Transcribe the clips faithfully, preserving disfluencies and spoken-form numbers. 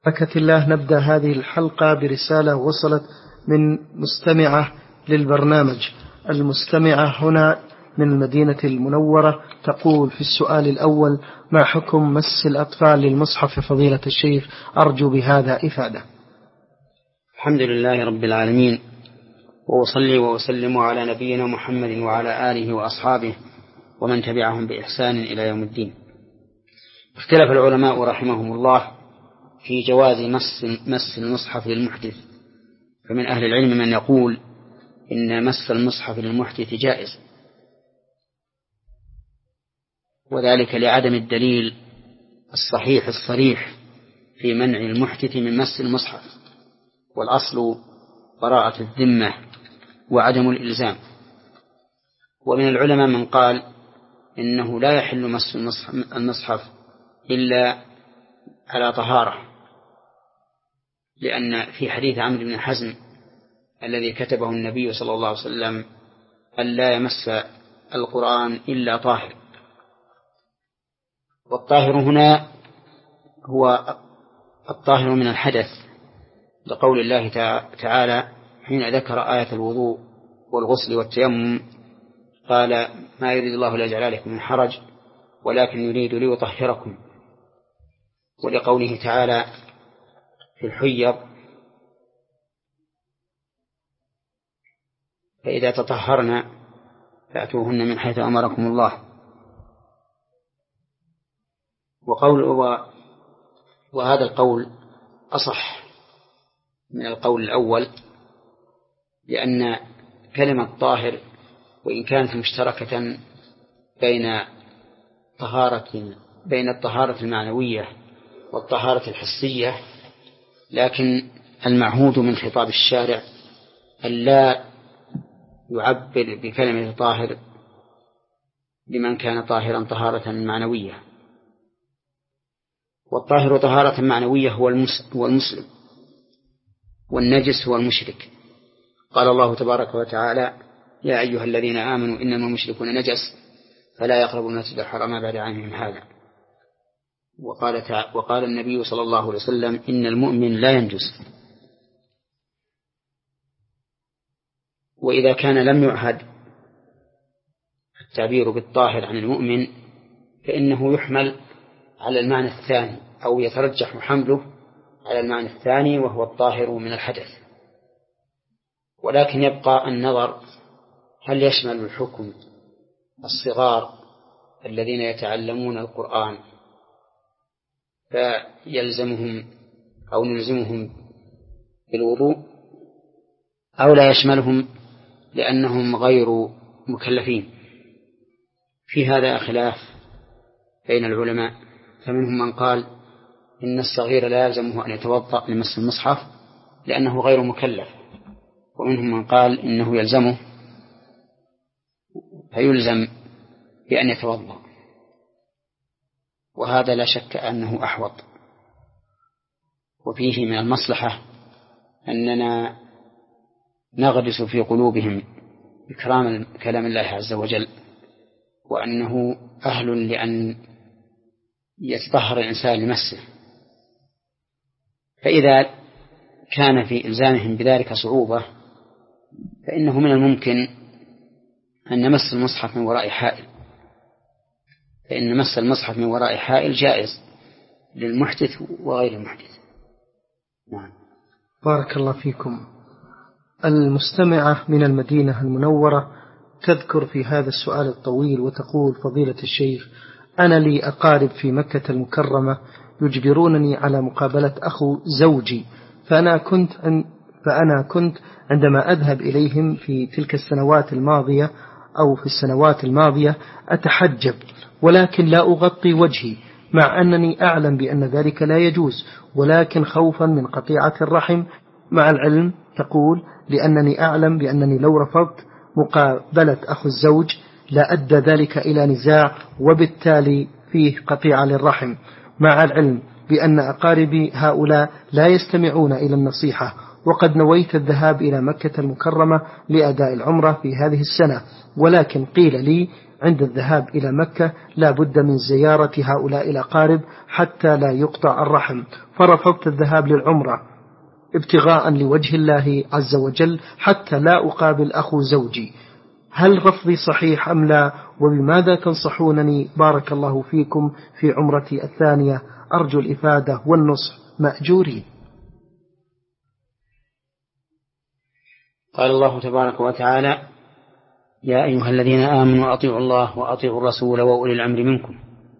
بركة الله. نبدأ هذه الحلقة برسالة وصلت من مستمعة للبرنامج. المستمعة هنا من المدينة المنورة، تقول في السؤال الأول: ما حكم مس الأطفال للمصحف فضيلة الشيخ؟ أرجو بهذا إفادة. الحمد لله رب العالمين، وأصلي وأسلم على نبينا محمد وعلى آله وأصحابه ومن تبعهم بإحسان إلى يوم الدين. اختلف العلماء رحمهم الله في جواز مس, مس المصحف للمحدث، فمن أهل العلم من يقول إن مس المصحف للمحدث جائز، وذلك لعدم الدليل الصحيح الصريح في منع المحدث من مس المصحف، والأصل براءة الذمة وعدم الإلزام. ومن العلماء من قال إنه لا يحل مس المصحف إلا على طهارة، لأن في حديث عمرو بن حزم الذي كتبه النبي صلى الله عليه وسلم أن لا يمس القرآن إلا طاهر، والطاهر هنا هو الطاهر من الحدث، لقول الله تعالى حين ذكر آية الوضوء والغسل والتيمم قال: ما يريد الله ليجعل عليكم من حرج ولكن يريد ليطهركم. ولقوله تعالى في الحيض: فإذا تطهرنا فأتوهن من حيث أمركم الله. وقول وهذا القول أصح من القول الأول، لأن كلمة طاهر وإن كانت مشتركة بين طهارة بين الطهارة المعنوية والطهارة الحسية، لكن المعهود من خطاب الشارع أن لا يعبر بكلمة طاهر لمن كان طاهرا طهارة معنوية، والطاهر طهارة معنوية هو المسلم، والنجس هو المشرك. قال الله تبارك وتعالى: يا أيها الذين آمنوا إنما المشركون نجس فلا يقربوا المسجد الحرام بعد عامهم هذا. وقال, وقال النبي صلى الله عليه وسلم: إن المؤمن لا ينجس. وإذا كان لم يعهد التعبير بالطاهر عن المؤمن فإنه يحمل على المعنى الثاني، أو يترجح حمله على المعنى الثاني وهو الطاهر من الحدث. ولكن يبقى النظر هل يشمل الحكم الصغار الذين يتعلمون القرآن فيلزمهم أو نلزمهم بالوضوء، أو لا يشملهم لأنهم غير مكلفين. في هذا خلاف بين العلماء، فمنهم من قال إن الصغير لا يلزمه أن يتوضأ لمس المصحف لأنه غير مكلف، ومنهم من قال إنه يلزمه فيلزم بأن يتوضأ، وهذا لا شك أنه أحوط. وفيه من المصلحة أننا نغرس في قلوبهم إكرام كلام الله عز وجل، وأنه أهل لأن يتطهر الإنسان لمسه. فإذا كان في إلزامهم بذلك صعوبة فإنه من الممكن أن نمس المصحف من وراء حائل، فإن مس المصحف من وراء حائل جائز للمحدث وغير المحدث. نعم. بارك الله فيكم. المستمعة من المدينة المنورة تذكر في هذا السؤال الطويل وتقول: فضيلة الشيخ، أنا لي أقارب في مكة المكرمة يجبرونني على مقابلة أخو زوجي، فأنا كنت أن فأنا كنت عندما أذهب إليهم في تلك السنوات الماضية أو في السنوات الماضية أتحجب، ولكن لا أغطي وجهي، مع أنني أعلم بأن ذلك لا يجوز، ولكن خوفا من قطيعة الرحم. مع العلم تقول لأنني أعلم بأنني لو رفضت مقابلة أخو الزوج لا أدى ذلك إلى نزاع وبالتالي فيه قطيعة للرحم، مع العلم بأن أقاربي هؤلاء لا يستمعون إلى النصيحة، وقد نويت الذهاب إلى مكة المكرمة لأداء العمرة في هذه السنة، ولكن قيل لي عند الذهاب إلى مكة لا بد من زيارة هؤلاء الأقارب حتى لا يقطع الرحم، فرفضت الذهاب للعمرة ابتغاء لوجه الله عز وجل حتى لا أقابل أخو زوجي. هل رفضي صحيح أم لا؟ وبماذا تنصحونني بارك الله فيكم في عمرتي الثانية؟ أرجو الإفادة والنصح مأجورين. قال الله تبارك وتعالى: يا أيها الذين آمنوا أطيعوا الله وأطيعوا الرسول وأولي الأمر منكم،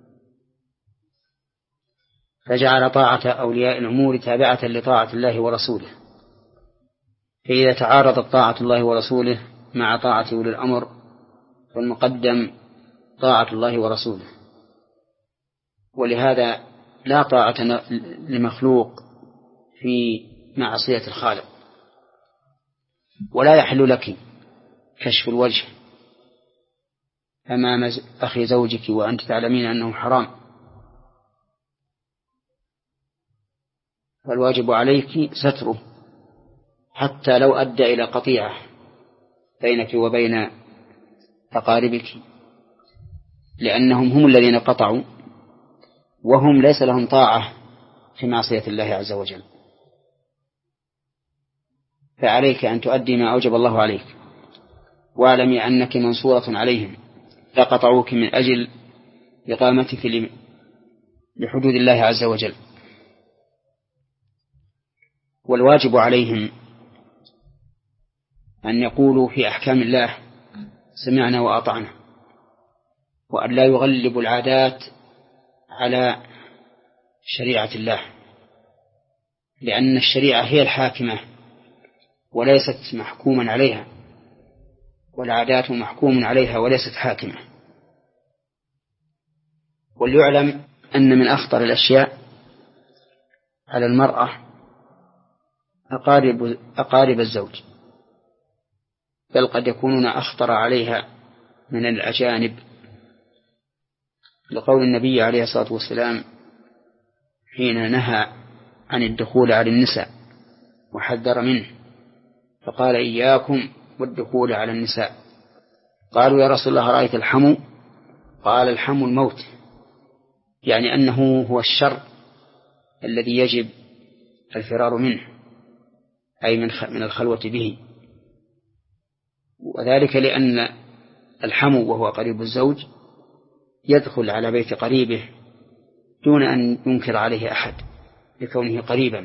فجعل طاعة أولياء الأمور تابعة لطاعة الله ورسوله، فإذا تعارضت طاعة الله ورسوله مع طاعة أولي الأمر فالمقدم طاعة الله ورسوله. ولهذا لا طاعة لمخلوق في معصية الخالق، ولا يحل لك كشف الوجه أمام أخي زوجك وأنت تعلمين أنه حرام، فالواجب عليك ستره حتى لو أدى إلى قطيعة بينك وبين أقاربك، لأنهم هم الذين قطعوا وهم ليس لهم طاعة في معصية الله عز وجل. فعليك أن تؤدي ما أوجب الله عليك، واعلمي أنك منصورة عليهم، لا قطعوك من أجل إقامتك لحدود الله عز وجل. والواجب عليهم أن يقولوا في أحكام الله سمعنا وأطعنا، وأن لا يغلبوا العادات على شريعة الله، لأن الشريعة هي الحاكمة وليست محكوما عليها، والعادات محكوم عليها وليست حاكمة. وليعلم أن من أخطر الأشياء على المرأة أقارب, أقارب الزوج، بل قد يكونون أخطر عليها من الأجانب، لقول النبي عليه الصلاة والسلام حين نهى عن الدخول على النساء وحذر منه، فقال: إياكم والدخول على النساء. قالوا: يا رسول الله رأيت الحمو؟ قال: الحمو الموت، يعني أنه هو الشر الذي يجب الفرار منه، أي من الخلوة به، وذلك لأن الحمو وهو قريب الزوج يدخل على بيت قريبه دون أن ينكر عليه أحد لكونه قريبا،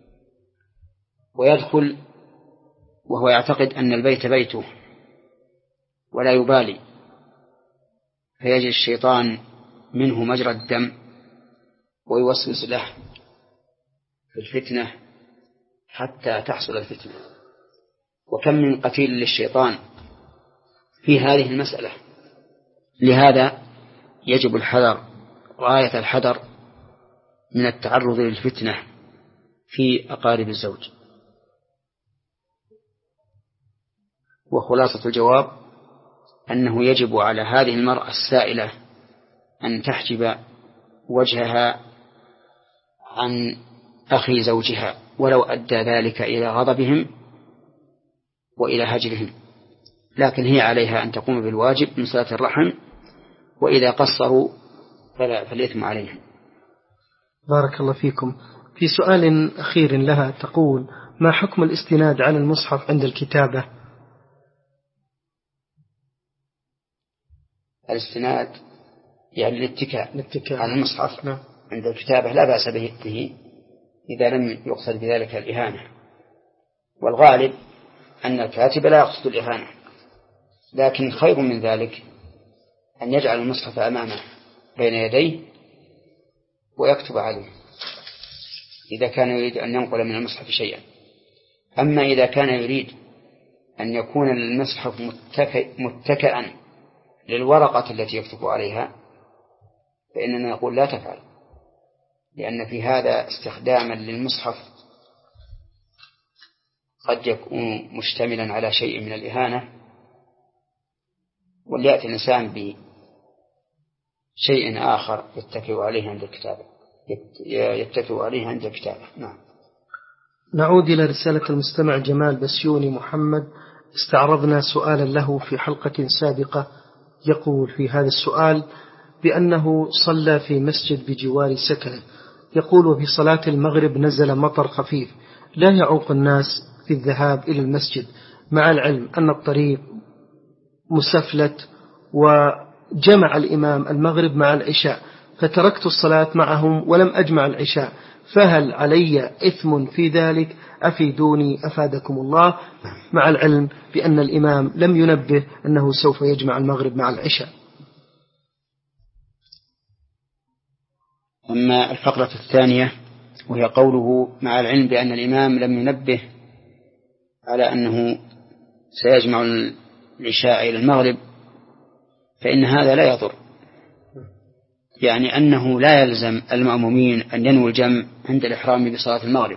ويدخل وهو يعتقد أن البيت بيته ولا يبالي، فيجري الشيطان منه مجرى الدم ويوسوس له في الفتنة حتى تحصل الفتنة. وكم من قتيل للشيطان في هذه المسألة. لهذا يجب الحذر غاية الحذر من التعرض للفتنة في أقارب الزوج. وخلاصة الجواب أنه يجب على هذه المرأة السائلة أن تحجب وجهها عن أخي زوجها ولو أدى ذلك إلى غضبهم وإلى هجرهم، لكن هي عليها أن تقوم بالواجب من صلة الرحم، وإذا قصروا فلا فالإثم عليهم. بارك الله فيكم. في سؤال أخير لها تقول: ما حكم الاستناد على المصحف عند الكتابة؟ الاستناد يعني الاتكاء على المصحف نعم. عند الكتابة لا بأس به إذا لم يقصد بذلك الإهانة، والغالب أن الكاتب لا يقصد الإهانة، لكن خير من ذلك أن يجعل المصحف أمامه بين يديه ويكتب عليه إذا كان يريد أن ينقل من المصحف شيئا. أما إذا كان يريد أن يكون المصحف متكئا للورقة التي يكتب عليها فإننا نقول لا تفعل، لأن في هذا استخداما للمصحف قد يكون مشتملا على شيء من الإهانة، وليأتي الإنسان بشيء آخر يتكئ عليه عند الكتابة يتكئ عليه عند الكتابة. نعم. نعود إلى رسالة المستمع جمال بسيوني محمد. استعرضنا سؤالا له في حلقة سابقة يقول في هذا السؤال بأنه صلى في مسجد بجوار سكنه، يقول وفي صلاة المغرب نزل مطر خفيف لا يعوق الناس في الذهاب إلى المسجد، مع العلم أن الطريق مسفلت، وجمع الإمام المغرب مع العشاء فتركت الصلاة معهم ولم أجمع العشاء، فهل علي إثم في ذلك؟ أفيدوني أفادكم الله، مع العلم بأن الإمام لم ينبه أنه سوف يجمع المغرب مع العشاء. أما الفقرة الثانية وهي قوله مع العلم بأن الإمام لم ينبه على أنه سيجمع العشاء إلى المغرب، فإن هذا لا يضر، يعني أنه لا يلزم المأمومين أن ينووا الجمع عند الإحرام بصلاة المغرب،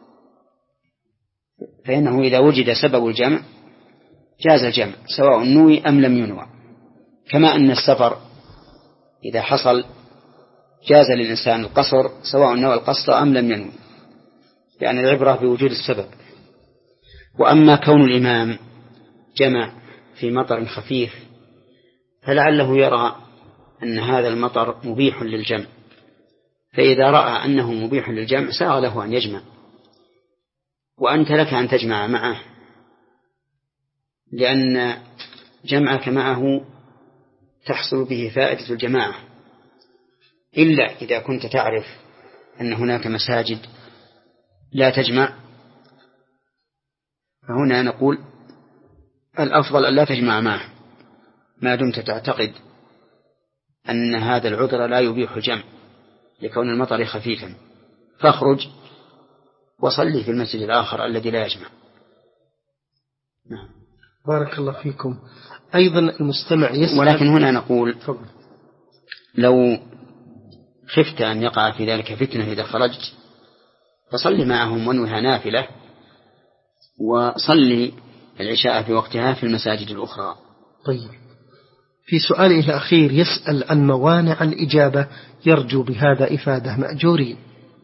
فإنه إذا وجد سبب الجمع جاز الجمع سواء نوي أم لم ينوى، كما أن السفر إذا حصل جاز للإنسان القصر سواء نوى القصر أم لم ينوي، يعني العبرة بوجود السبب. وأما كون الإمام جمع في مطر خفيف فلعله يرى أن هذا المطر مبيح للجمع، فإذا رأى أنه مبيح للجمع ساغ له أن يجمع، وأنت لك أن تجمع معه، لأن جمعك معه تحصل به فائدة الجماعة، إلا إذا كنت تعرف أن هناك مساجد لا تجمع، فهنا نقول الأفضل أن لا تجمع معه ما دمت تعتقد أن هذا العذر لا يبيح الجمع لكون المطر خفيفا، فاخرج وصلي في المسجد الآخر الذي لا يجمع. نعم. بارك الله فيكم. أيضا المستمع يسأل، ولكن هنا نقول لو خفت أن يقع في ذلك فتنة إذا خرجت فصلي معهم وانوها نافلة، وصلي العشاء في وقتها في المساجد الأخرى. طيب، في سؤاله الأخير يسأل عن موانع الإجابة، يرجو بهذا إفادة مأجورين.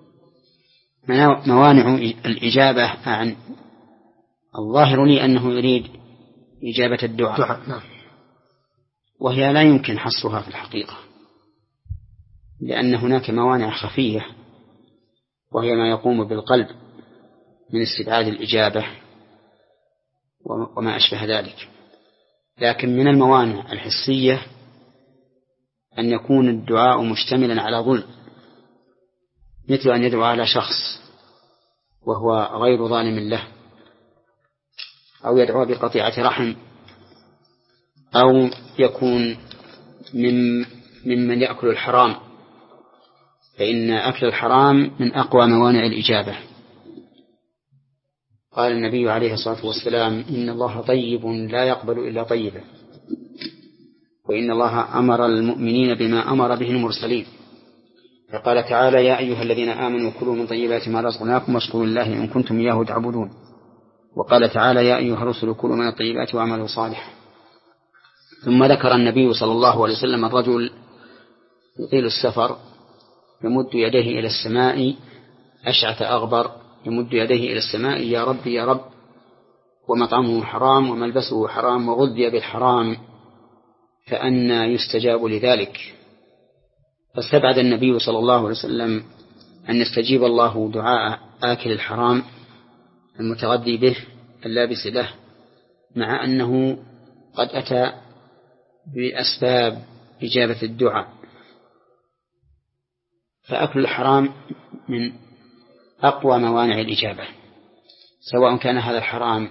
موانع الإجابة عن الظاهر لي أنه يريد إجابة الدعاء، نعم. وهي لا يمكن حصرها في الحقيقة، لأن هناك موانع خفية وهي ما يقوم بالقلب من استبعاد الإجابة وما أشبه ذلك، لكن من الموانع الحسية أن يكون الدعاء مشتملا على ظلم، مثل أن يدعو على شخص وهو غير ظالم له، أو يدعو بقطيعة رحم، أو يكون من ممن يأكل الحرام، فإن أكل الحرام من أقوى موانع الإجابة. قال النبي عليه الصلاة والسلام إن الله طيب لا يقبل إلا طيبا، وإن الله أمر المؤمنين بما أمر به المرسلين، فقال تعالى يا أيها الذين آمنوا كلوا من طيبات ما رزقناكم واشكروا لله إن كنتم إياه تعبدون، وقال تعالى يا أيها الرسل كلوا من الطيبات واعملوا صالحا. ثم ذكر النبي صلى الله عليه وسلم الرجل يطيل السفر يمد يديه إلى السماء أشعث أغبر، يمد يديه إلى السماء يا رب يا رب، ومطعمه حرام وملبسه حرام وغذي بالحرام، فأنى يستجاب لذلك؟ فاستبعد النبي صلى الله عليه وسلم أن يستجيب الله دعاء آكل الحرام المتغذي به اللابس له، مع أنه قد أتى بأسباب إجابة الدعاء. فأكل الحرام من أقوى موانع الإجابة، سواء كان هذا الحرام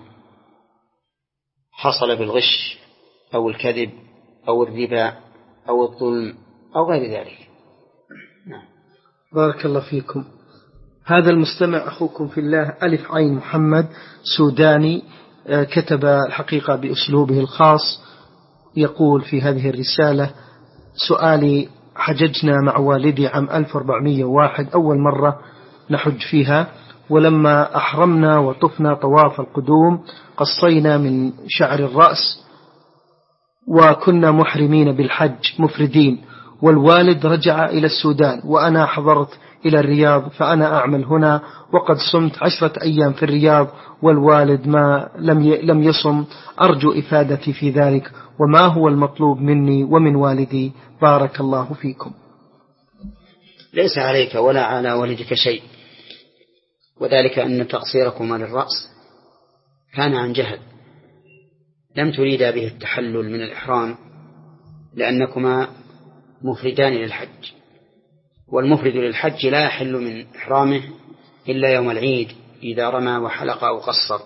حصل بالغش أو الكذب أو الربا أو الظلم أو غير ذلك. نعم. بارك الله فيكم. هذا المستمع أخوكم في الله ألف عين محمد سوداني، كتب الحقيقة بأسلوبه الخاص، يقول في هذه الرسالة سؤالي: حججنا مع والدي عام ألف وأربعمائة وواحد أول مرة نحج فيها، ولما أحرمنا وطفنا طواف القدوم قصينا من شعر الرأس وكنا محرمين بالحج مفردين، والوالد رجع إلى السودان وأنا حضرت إلى الرياض، فأنا أعمل هنا وقد صمت عشرة أيام في الرياض والوالد ما لم لم يصم، أرجو إفادتي في ذلك، وما هو المطلوب مني ومن والدي؟ بارك الله فيكم. ليس عليك ولا على والدك شيء، وذلك أن تقصيركما للرأس كان عن جهل، لم تريدا به التحلل من الإحرام لأنكما مفردان للحج، والمفرد للحج لا يحل من إحرامه إلا يوم العيد إذا رمى وحلق أو قصر.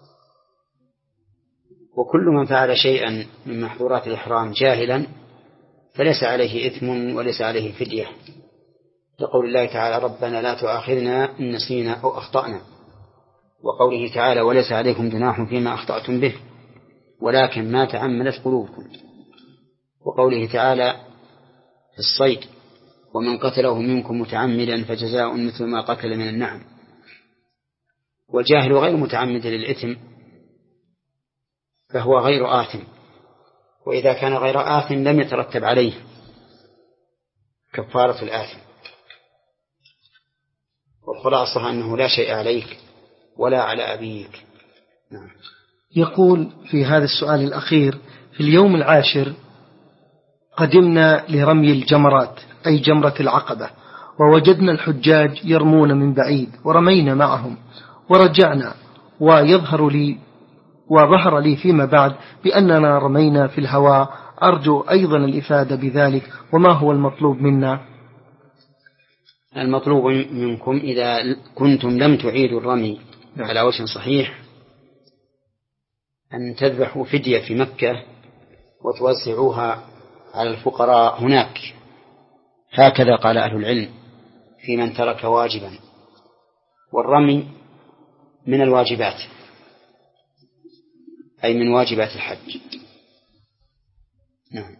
وكل من فعل شيئا من محظورات الإحرام جاهلا فليس عليه إثم وليس عليه فدية، لقول الله تعالى ربنا لا تؤاخذنا إن نسينا أو أخطأنا، وقوله تعالى وليس عليكم جناح فيما أخطأتم به ولكن ما تعمدت قلوبكم، وقوله تعالى في الصيد ومن قتله منكم متعمدا فجزاء مثل ما قتل من النعم. والجاهل غير متعمد للإثم فهو غير آثم، وإذا كان غير آثم لم يترتب عليه كفارة الآثم. والخلاصة أنه لا شيء عليك ولا على أبيك. نعم. يقول في هذا السؤال الأخير: في اليوم العاشر قدمنا لرمي الجمرات أي جمرة العقبة، ووجدنا الحجاج يرمون من بعيد ورمينا معهم ورجعنا، ويظهر لي وظهر لي فيما بعد بأننا رمينا في الهواء، أرجو أيضا الإفادة بذلك، وما هو المطلوب منا؟ المطلوب منكم إذا كنتم لم تعيدوا الرمي على وجه صحيح أن تذبحوا فدية في مكة وتوزعوها على الفقراء هناك، هكذا قال أهل العلم في من ترك واجبا، والرمي من الواجبات أي من واجبات الحج. نعم.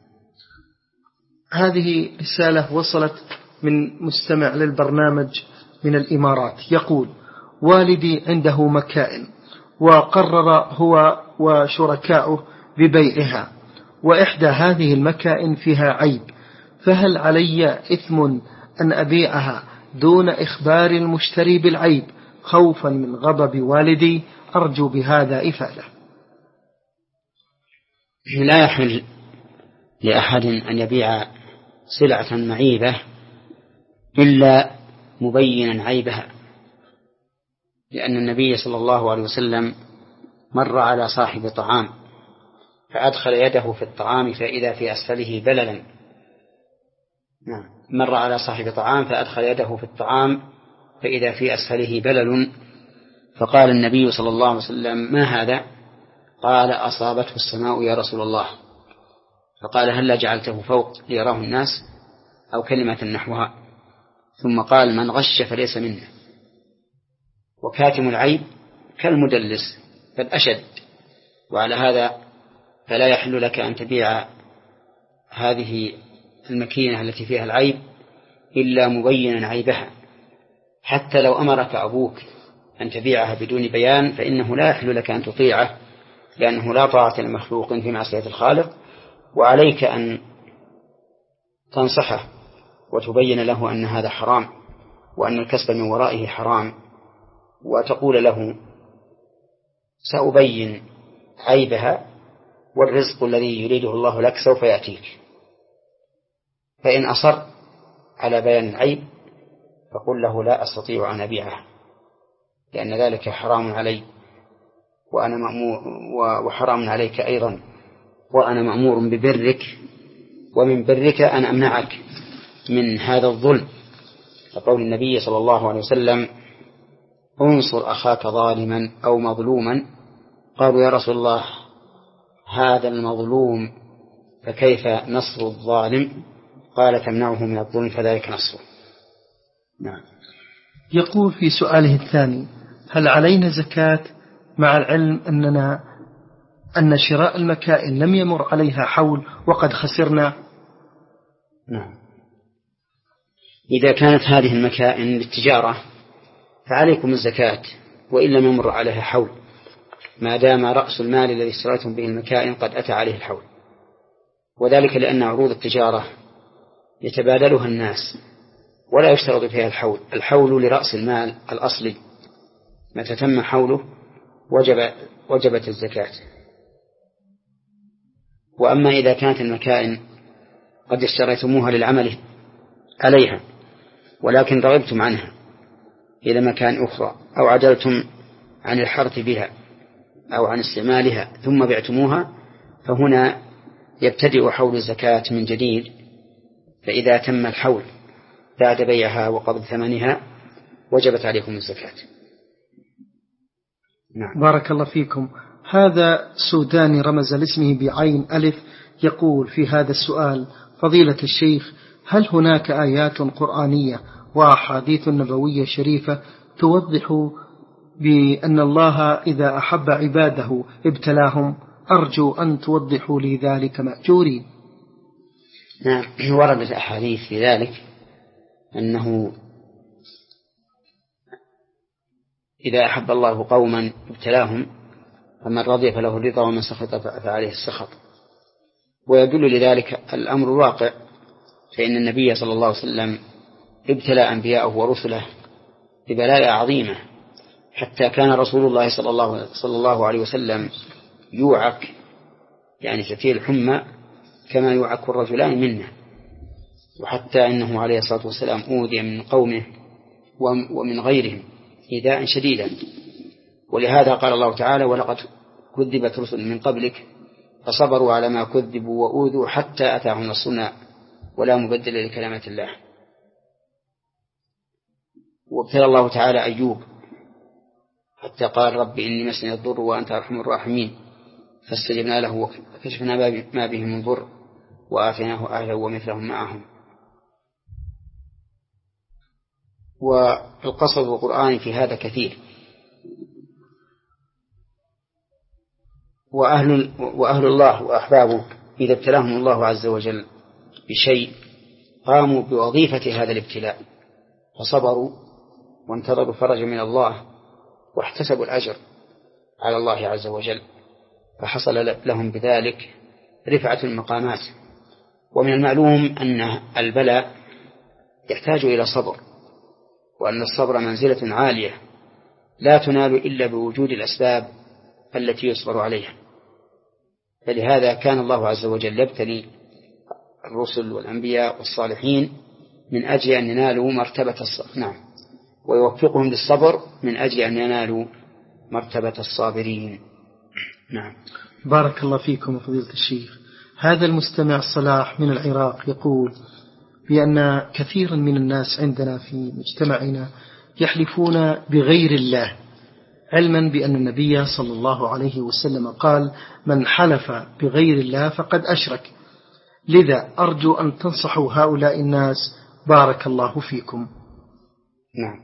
هذه رسالة وصلت من مستمع للبرنامج من الإمارات، يقول: والدي عنده مكائن وقرر هو وشركاؤه ببيعها، وإحدى هذه المكائن فيها عيب، فهل علي إثم أن أبيعها دون إخبار المشتري بالعيب خوفا من غضب والدي؟ أرجو بهذا إفادة. لا يحل لأحد أن يبيع سلعة معيبة إلا مبينا عيبها، لأن النبي صلى الله عليه وسلم مر على صاحب طعام فأدخل يده في الطعام فإذا في أسفله بللا. نعم. مر على صاحب طعام فأدخل يده في الطعام فإذا في أسفله بلل، فقال النبي صلى الله عليه وسلم: ما هذا؟ قال: أصابته السماء يا رسول الله. فقال: هل جعلته فوق ليراه الناس؟ أو كلمة نحوها. ثم قال: من غش فليس منا. وكاتم العيب كالمدلس بل أشد، وعلى هذا فلا يحل لك أن تبيع هذه المكينة التي فيها العيب إلا مبينا عيبها، حتى لو أمرك أبوك أن تبيعها بدون بيان فإنه لا يحل لك أن تطيعه، لأنه لا طاعة لمخلوق في معصية الخالق، وعليك أن تنصحه وتبين له أن هذا حرام وأن الكسب من ورائه حرام، وتقول له: سأبين عيبها والرزق الذي يريده الله لك سوف يأتيك. فإن أصر على بيان العيب فقل له: لا أستطيع أن أبيعه لأن ذلك حرام علي وأنا مأمور وحرام عليك أيضا، وأنا مأمور ببرك ومن برك أن أمنعك من هذا الظلم. فقول النبي صلى الله عليه وسلم: انصر أخاك ظالما أو مظلوما. قالوا: يا رسول الله هذا المظلوم فكيف نصر الظالم؟ قال: تمنعه من الظلم فذلك نصره. نعم. يقول في سؤاله الثاني: هل علينا زكاة مع العلم أننا أن شراء المكائن لم يمر عليها حول وقد خسرنا؟ نعم. إذا كانت هذه المكائن للتجارة فعليكم الزكاة وإن لم يمر عليها حول، ما دام رأس المال الذي اشتريتم به المكائن قد أتى عليه الحول، وذلك لأن عروض التجارة يتبادلها الناس ولا يشترط فيها الحول. الحول لرأس المال الأصلي، متى تم حوله وجب وجبت الزكاة. وأما إذا كانت المكائن قد اشتريتموها للعمل عليها ولكن رغبتم عنها إلى مكان أخرى، أو عدلتم عن الحرث بها أو عن استعمالها ثم بعتموها، فهنا يبتدئ حول الزكاة من جديد. فإذا تم الحول بعد بيعها وقبض ثمنها وجبت عليكم الزكاة. نعم. بارك الله فيكم. هذا سوداني رمز لاسمه بعين ألف، يقول في هذا السؤال: فضيلة الشيخ، هل هناك آيات قرآنية وأحاديث نبوية شريفة توضح بأن الله إذا أحب عباده ابتلاهم؟ أرجو أن توضحوا لي ذلك مأجورين. نعم، وردت أحاديث في ذلك، أنه إذا أحب الله قوما ابتلاهم، فمن رضي فله الرضا ومن سخط فعليه السخط. ويدل لذلك الأمر الواقع، فإن النبي صلى الله عليه وسلم ابتلى أنبياءه ورسله ببلاء عظيمة، حتى كان رسول الله صلى الله, صلى الله عليه وسلم يوعك، يعني شفيه الحمى كما يوعك الرجلان منه. وحتى إنه عليه الصلاة والسلام أوذي من قومه ومن غيرهم إيذاء شديدا. ولهذا قال الله تعالى: ولقد كذبت رسل من قبلك فصبروا على ما كذبوا وأوذوا حتى أتاهم نصرنا ولا مبدل لكلمات الله. وابتلى الله تعالى أيوب حتى قال: رب إني مسني الضر وأنت أرحم الراحمين، فاستجبنا له وكشفنا ما به من ضر وآتيناه أهله ومثلهم معهم. والقصص القرآني في هذا كثير. وأهل, وأهل الله وأحبابه إذا ابتلاهم الله عز وجل بشيء قاموا بوظيفة هذا الابتلاء، فصبروا وانتظروا فرج من الله واحتسبوا الأجر على الله عز وجل، فحصل لهم بذلك رفعة المقامات. ومن المعلوم أن البلاء يحتاج إلى صبر، وأن الصبر منزلة عالية لا تنال إلا بوجود الأسباب التي يصبر عليها. فلهذا كان الله عز وجل يبتلي الرسل والأنبياء والصالحين من أجل أن ينالوا مرتبة الصبر، نعم، ويوفقهم للصبر من أجل أن ينالوا مرتبة الصابرين. نعم. بارك الله فيكم فضيلة الشيخ. هذا المستمع الصلاح من العراق يقول بأن كثيرا من الناس عندنا في مجتمعنا يحلفون بغير الله، علما بأن النبي صلى الله عليه وسلم قال: من حلف بغير الله فقد أشرك. لذا أرجو أن تنصحوا هؤلاء الناس، بارك الله فيكم. نعم.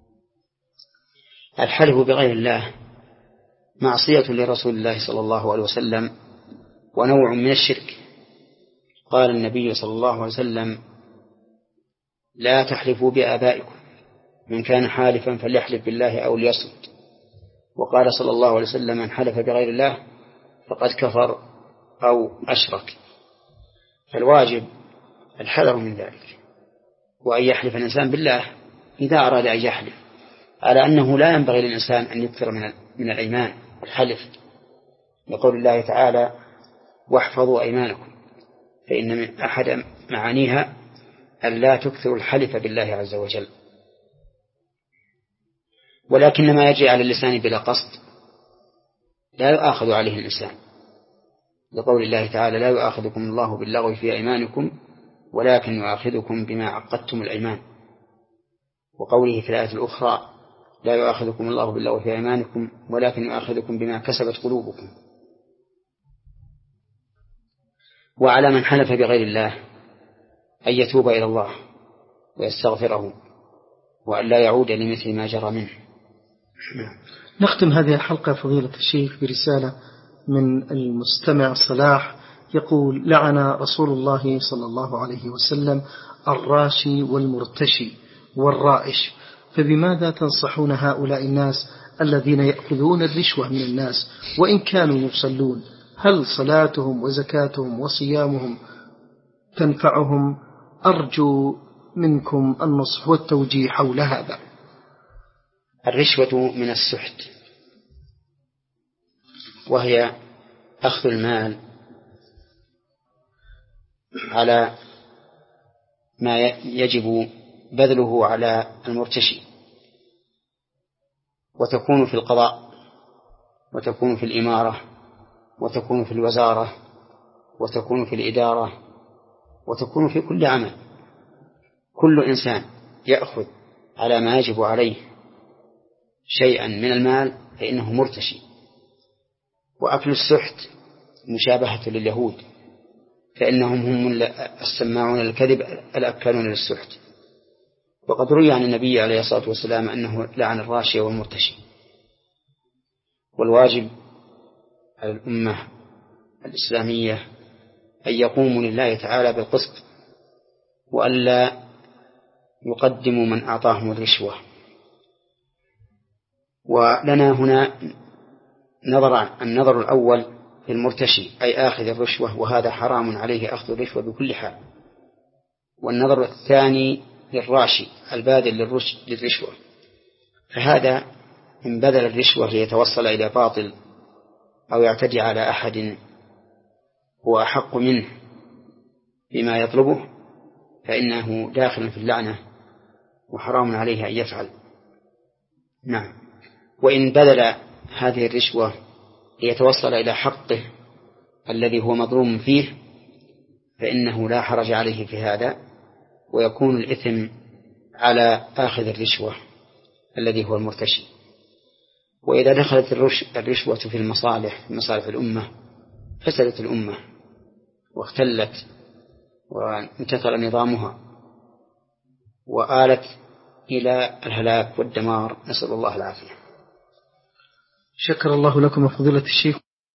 الحلف بغير الله معصية لرسول الله صلى الله عليه وسلم ونوع من الشرك. قال النبي صلى الله عليه وسلم: لا تحلفوا بآبائكم، من كان حالفا فليحلف بالله أو ليصمت. وقال صلى الله عليه وسلم: من حلف بغير الله فقد كفر أو أشرك. فالواجب الحذر من ذلك، وأن يحلف الإنسان بالله إذا أراد أن يحلف، على أنه لا ينبغي للإنسان أن يكثر من الأيمان والحلف، لقول الله تعالى: واحفظوا أيمانكم، فإن من أحد معانيها أن لا تكثر الحلف بالله عز وجل. ولكن ما يجري على اللسان بلا قصد لا يؤاخذ عليه الإنسان، لقول الله تعالى: لا يؤاخذكم الله باللغو في أيمانكم ولكن يؤاخذكم بما عقدتم الأيمان. وقوله في الآية الأخرى: لا يؤاخذكم الله باللغو في أيمانكم ولكن يؤاخذكم بما كسبت قلوبكم. وعلى من حلف بغير الله أن يتوب إلى الله ويستغفره، وأن لا يعود لمثل ما جرى منه. نختم هذه الحلقة فضيلة الشيخ برسالة من المستمع صلاح يقول: لعن رسول الله صلى الله عليه وسلم الراشي والمرتشي والرائش، فبماذا تنصحون هؤلاء الناس الذين يأخذون الرشوة من الناس وإن كانوا يصلون؟ هل صلاتهم وزكاتهم وصيامهم تنفعهم؟ أرجو منكم النصح والتوجيه حول هذا. الرشوة من السحت، وهي أخذ المال على ما يجب بذله على المرتشي، وتكون في القضاء، وتكون في الإمارة، وتكون في الوزارة، وتكون في الإدارة، وتكون في كل عمل. كل إنسان يأخذ على ما يجب عليه شيئا من المال فإنه مرتشي. وأكل السحت مشابهة لليهود، فإنهم هم السماعون للكذب الأكلون للسحت. وقد روي عن النبي عليه الصلاة والسلام أنه لعن الراشي والمرتشي. والواجب على الأمة الإسلامية أن يقوموا لله تعالى بالقسط، وألا يقدموا من أعطاهم الرشوة. ولنا هنا نظر النظر الأول في المرتشي أي آخذ الرشوة، وهذا حرام عليه أخذ الرشوة بكل حال. والنظر الثاني للراشي الباذل للرشوة، فهذا إن بذل الرشوة ليتوصل إلى باطل أو يعتدي على أحد هو أحق منه بما يطلبه فإنه داخل في اللعنة وحرام عليه أن يفعل. نعم. وإن بذل هذه الرشوة ليتوصل إلى حقه الذي هو مظلوم فيه فإنه لا حرج عليه في هذا، ويكون الإثم على آخذ الرشوة الذي هو المرتشي. وإذا دخلت الرشوة في المصالح في مصالح الأمة فسدت الأمة واختلت وانتثر نظامها وآلت إلى الهلاك والدمار، نسأل الله العافية. شكر الله لكم فضيلة الشيخ.